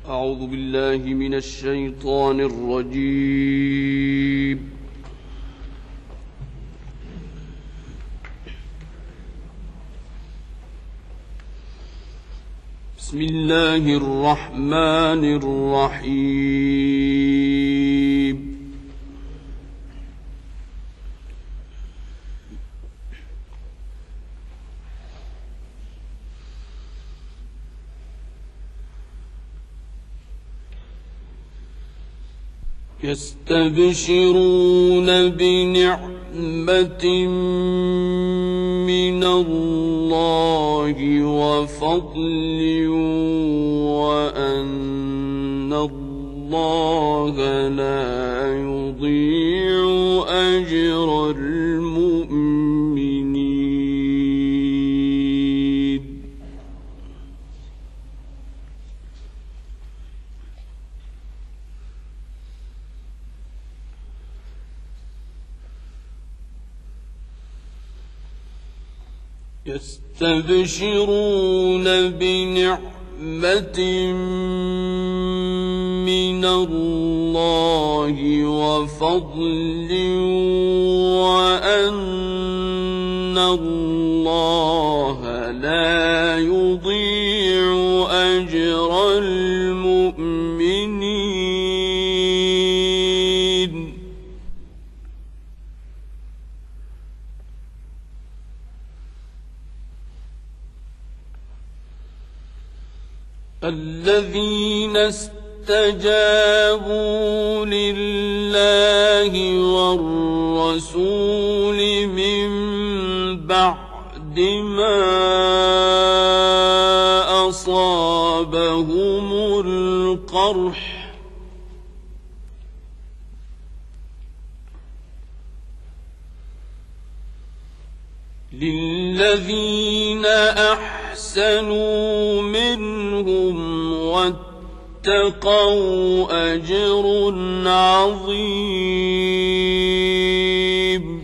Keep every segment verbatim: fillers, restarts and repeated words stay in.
أعوذ بالله من الشيطان الرجيم. بسم الله الرحمن الرحيم. يستبشرون بنعمة من الله وفضل وأن الله لا يضيع أجر المؤمنين. يستبشرون بنعمة من الله وفضل وأن الله لا يضيع أجر المؤمنين. الذين استجابوا لله والرسول من بعد ما أصابهم القرح للذين أحسنوا منهم واتقوا أجر عظيم.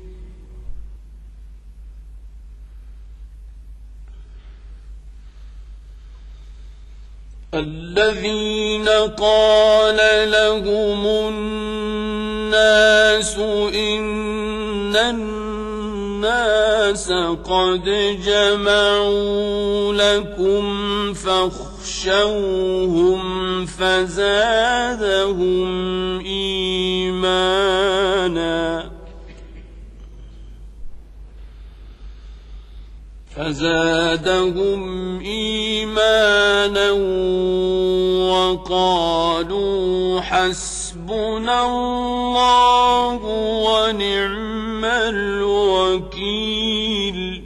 الذين قال لهم الناس إن الناس قد جمعوا لكم فاخشوهم فزادهم إيمانا فزادهم إيمانا وقالوا حسبنا الله ونعم الوكيل.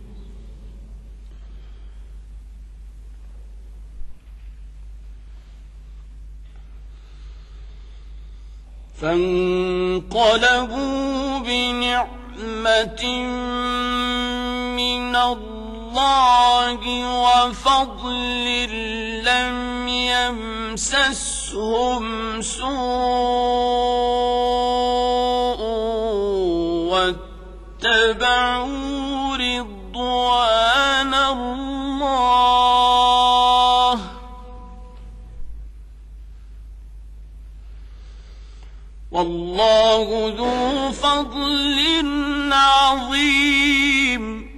فانقلبوا بنعمة من الله وفضل لم يمسسهم سوء واتبعوا رضوان الله والله ذو فضل عظيم.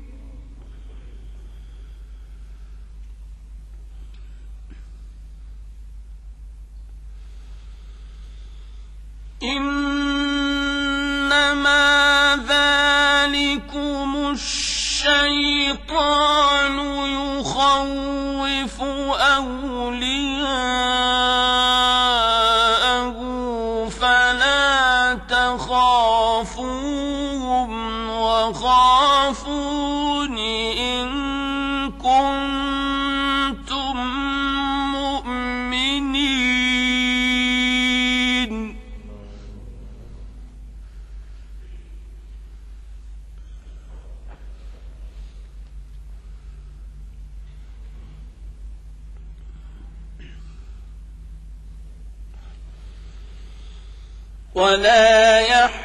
إنما ذلكم الشيطان يخوف أولياءه فلا تخافوهم وخافون إن كنتم مؤمنين. ولا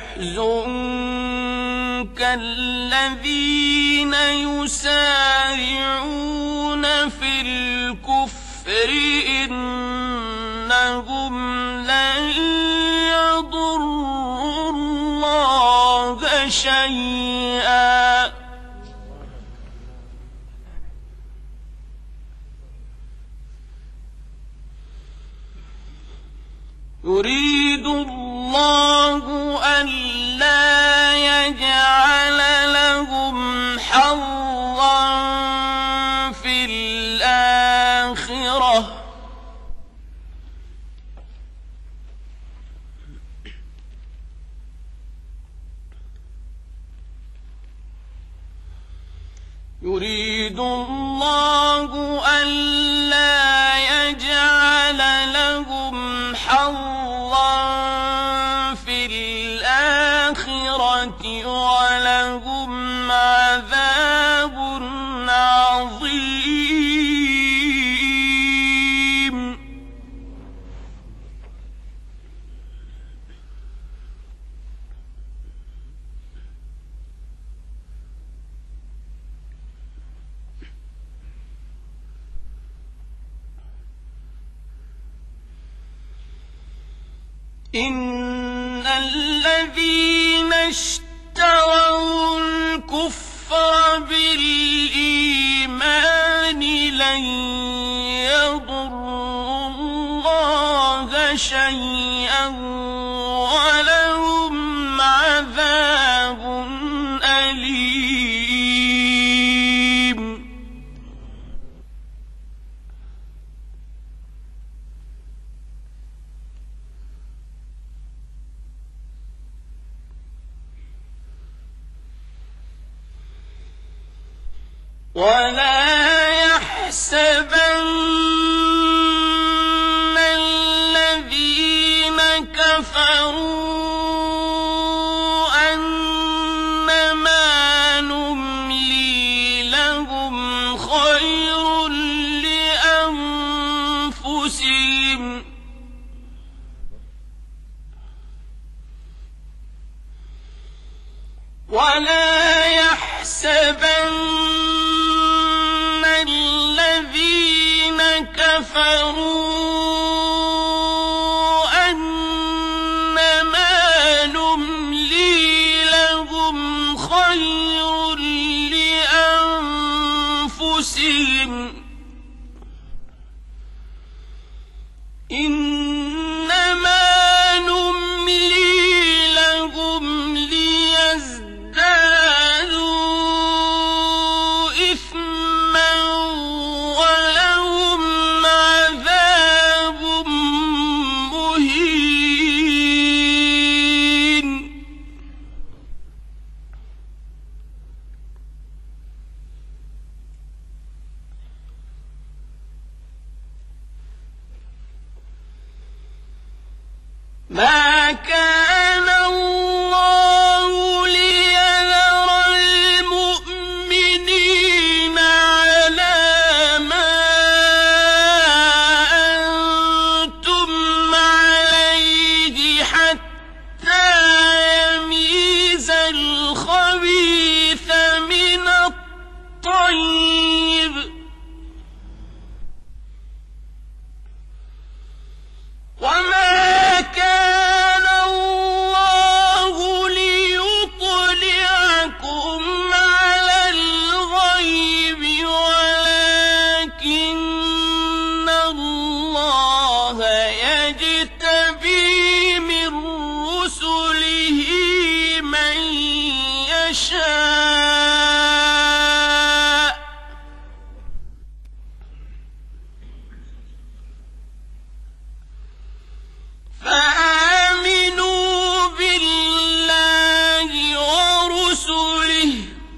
يحزنك الذين يسارعون في الكفر إن يريد الله ألا يجعل لهم حظا في الآخرة يريد الله ألا يجعل لهم حظا في الآخرة ولهم عذاب عظيم. إن الذين اشتروا الكفر بالإيمان لن يضروا الله شيئا ولهم عذاب أليم. ولا يحسبن الذين كفروا أنما نملي لهم خير لأنفسهم ولا يحسبن الذين كفروا أنما نملي لهم خير لأنفسهم إنما نملي لهم ليزدادوا إثما ولهم عذاب مهين. ما كان الله ليذر المؤمنين على ما أنتم عليه حتى يميز الخبيث من الطيب وما كان الله ليطلعكم على الغيب ولكن الله يجتبي من رسله من يشاء فآمنوا بالله ورسله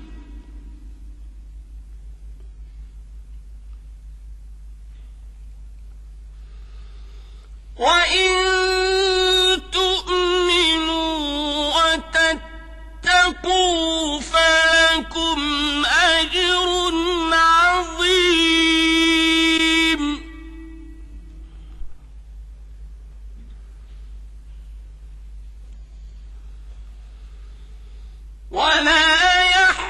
وإن تؤمنوا وتتقوا فلكم أجر عظيم. ولا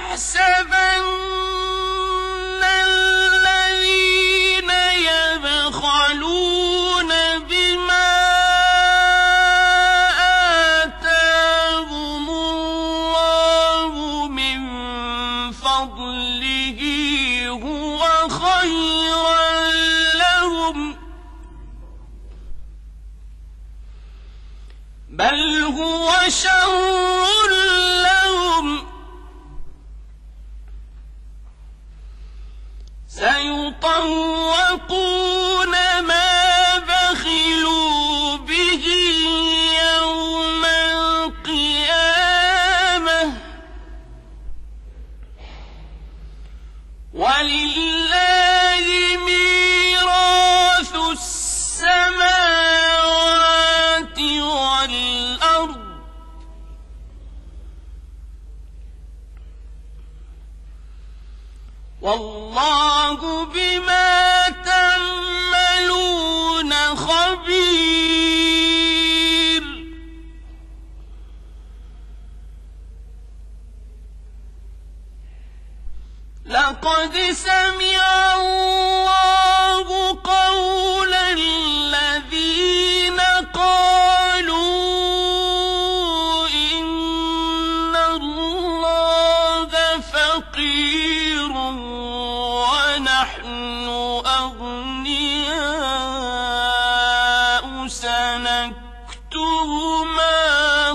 يحسبن الذين يبخلون بما بل هو شر لهم سيطوقون ما بخلوا به يوم القيامة ولله ميراث السماوات والأرض والله بما تعملون خبير. لقد سمع الله قول الذين قالوا إن الله فقير ونحن أغنياء سنكتب ما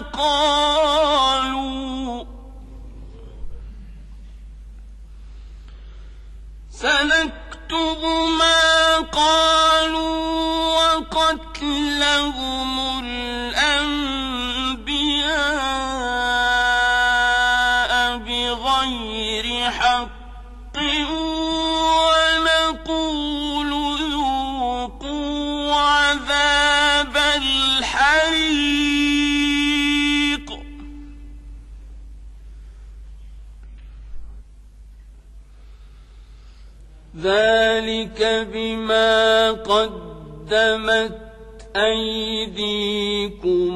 قالوا سنكتب ما قالوا وقتلهم الأنبياء بغير حق ونقول ذوقوا عذاب الحريق ذلك بما قدمت أيديكم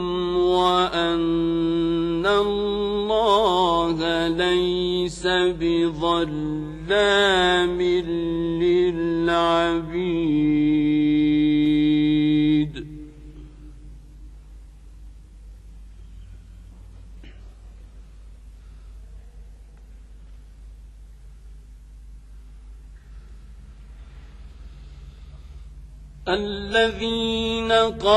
وأن الله ليس بظلام للعبيد. الذين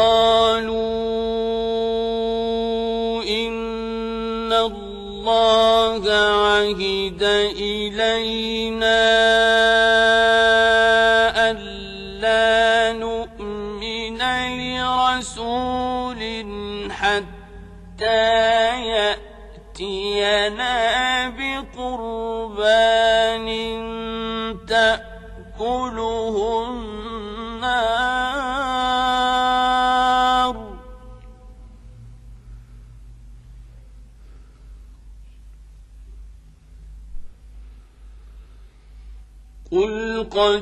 قالوا إن الله عهد إلينا ألا نؤمن لرسول حتى يأتينا بقربان تأكله النار قل قد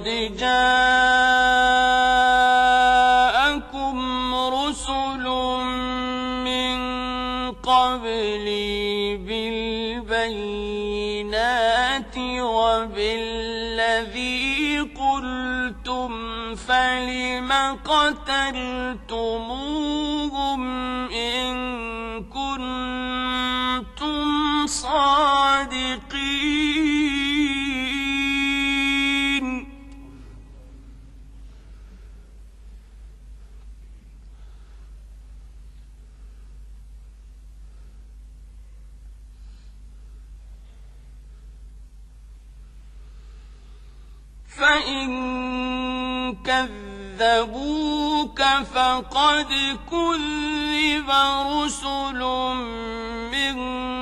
جاءكم رسل من قبلي بالبينات وبالذي قلتم فلم قتلتموهم إن كنتم صادقين فإن كذبوك فقد كذب رسل من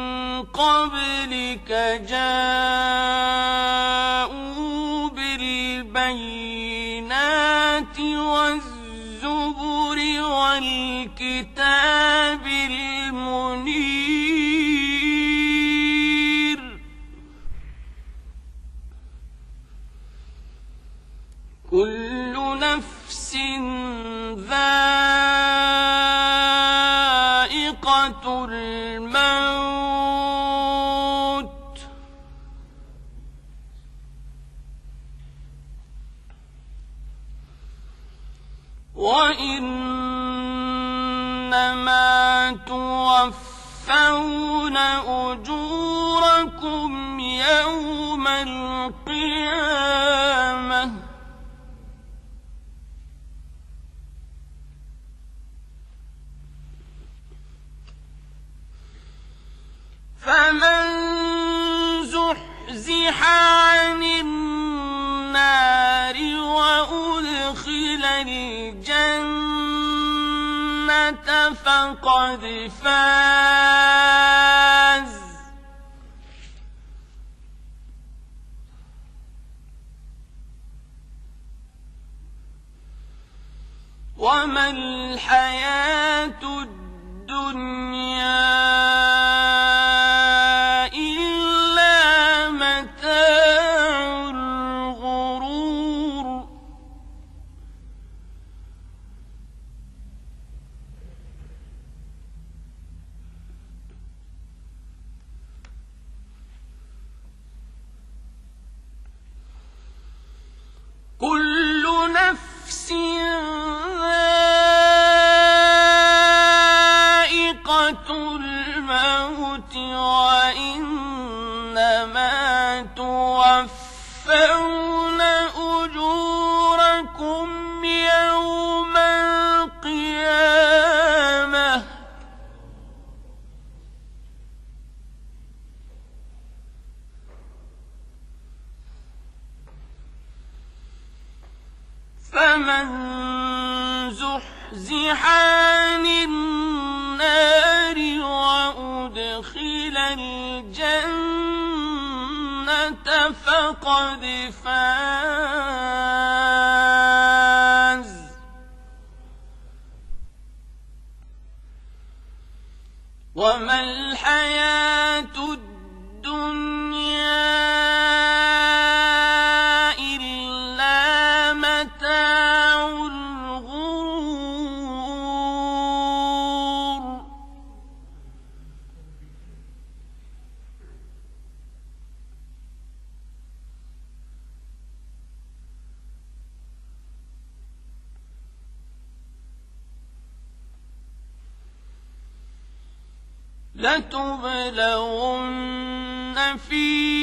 قبلك جاءوا بالبينات والزبر والكتاب المنير كل نفس ذائقة الموت وإنما توفون أجوركم يوم القيامة فمن زحزح عن النار وأدخل الجنة فقد فاز. وما الحياة الدنيا إلا متاع الغرور. كل نفس الموت وإنما توفون أجوركم يوم القيامة. فمن زحزح عن النار وأدخل الجنة فقد فاز. وما الحياة الدنيا إلا متاع الغرور. لتبلون في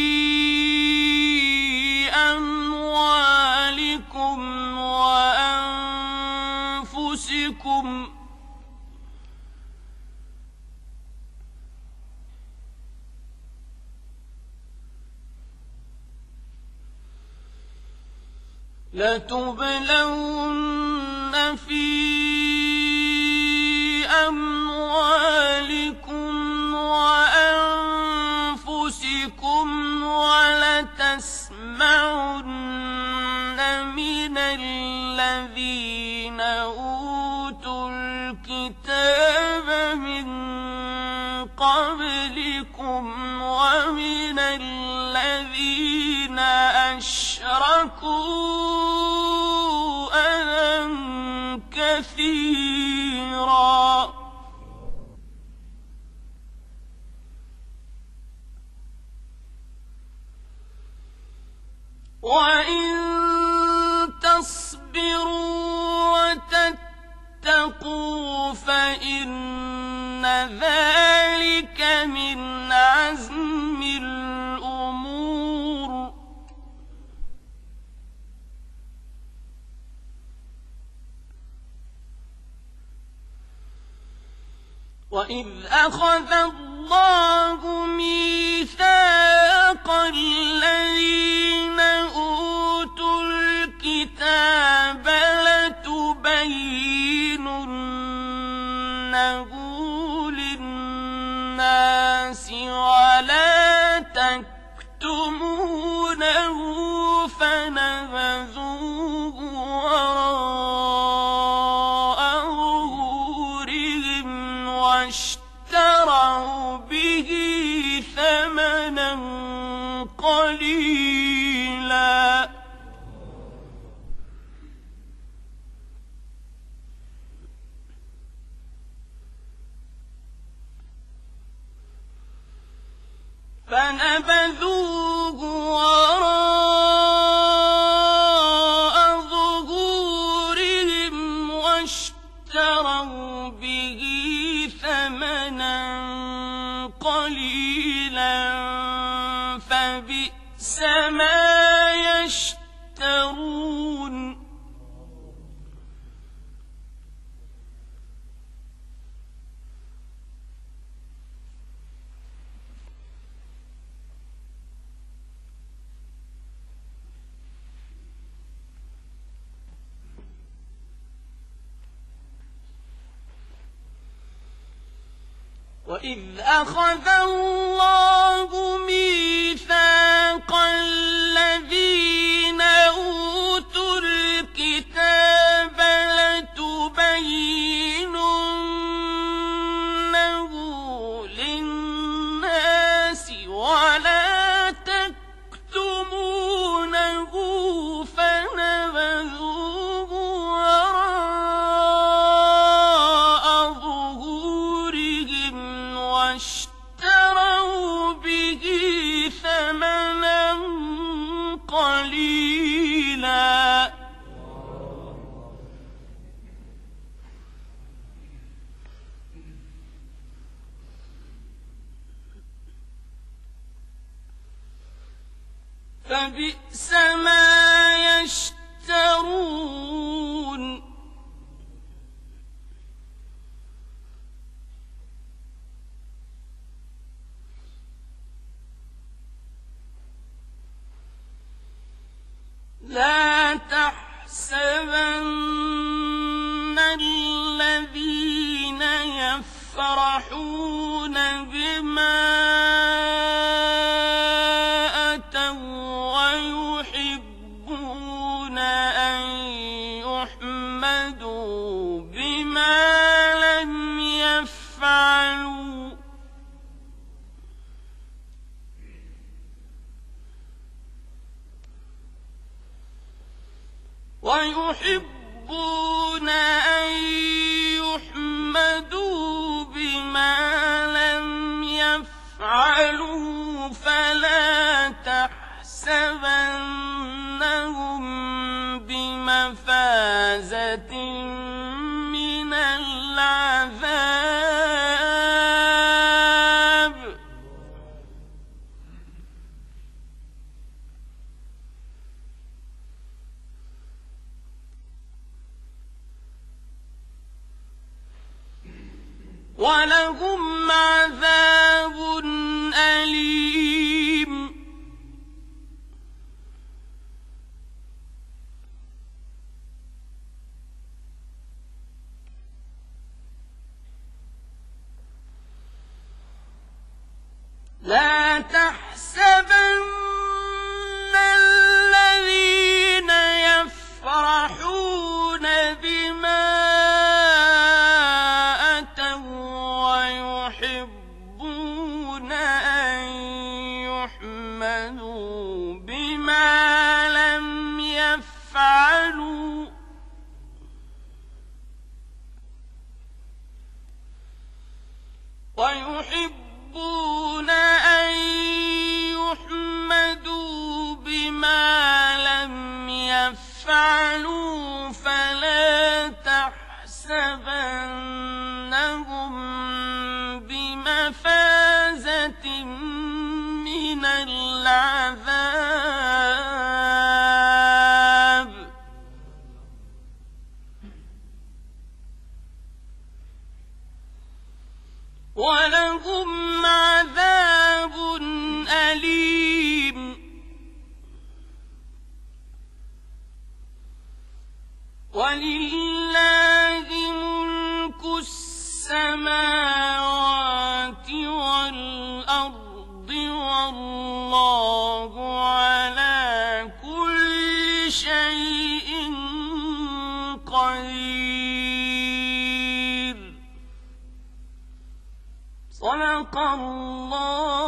أموالكم وأنفسكم لتبلون في أموالكم وأنفسكم ولتسمعن من الذين أوتوا الكتاب من قبلكم ومن الذين أشركوا أذى كثيرا. وإن تصبروا وتتقوا فإن ذلك من عزم الأمور. وإذ أخذ الله ميثاق الذين أوتوا الكتاب لتبيننه للناس ولا تكتمونه فنبذوه وراء ظهورهم واشتروا به ثمنا قليلا. فنبذوه وراء ظهورهم واشتروا به ثمنا قليلا فبئس ما يشترون. وإذ أخذ الله ميثاق الذين أوتوا الكتاب لتبيننه للناس ولا تكتمونه فنبذوه وراء ظهورهم واشتروا به ثمنا قليلا فبئس ما يشترون لا تحسبن الذين يفرحون بما أتوا ويحبون أن يحمدوا بما لم يفعلوا ويحبون أن يحمدوا بما لم يفعلوا فلا تحسبنهم بمفازة من العذاب ولهم عذاب أليم لا تحسبن الذين يفرحون بما ويحبون أن يحمدوا بما لم يفعلوا ويحبون أن يحمدوا بما لم يفعلوا فلا تحسبنهم بمفازة من العذاب ولهم عذاب أليم ولله ملك السماوات والأرض والله على كل شيء قدير صدق الله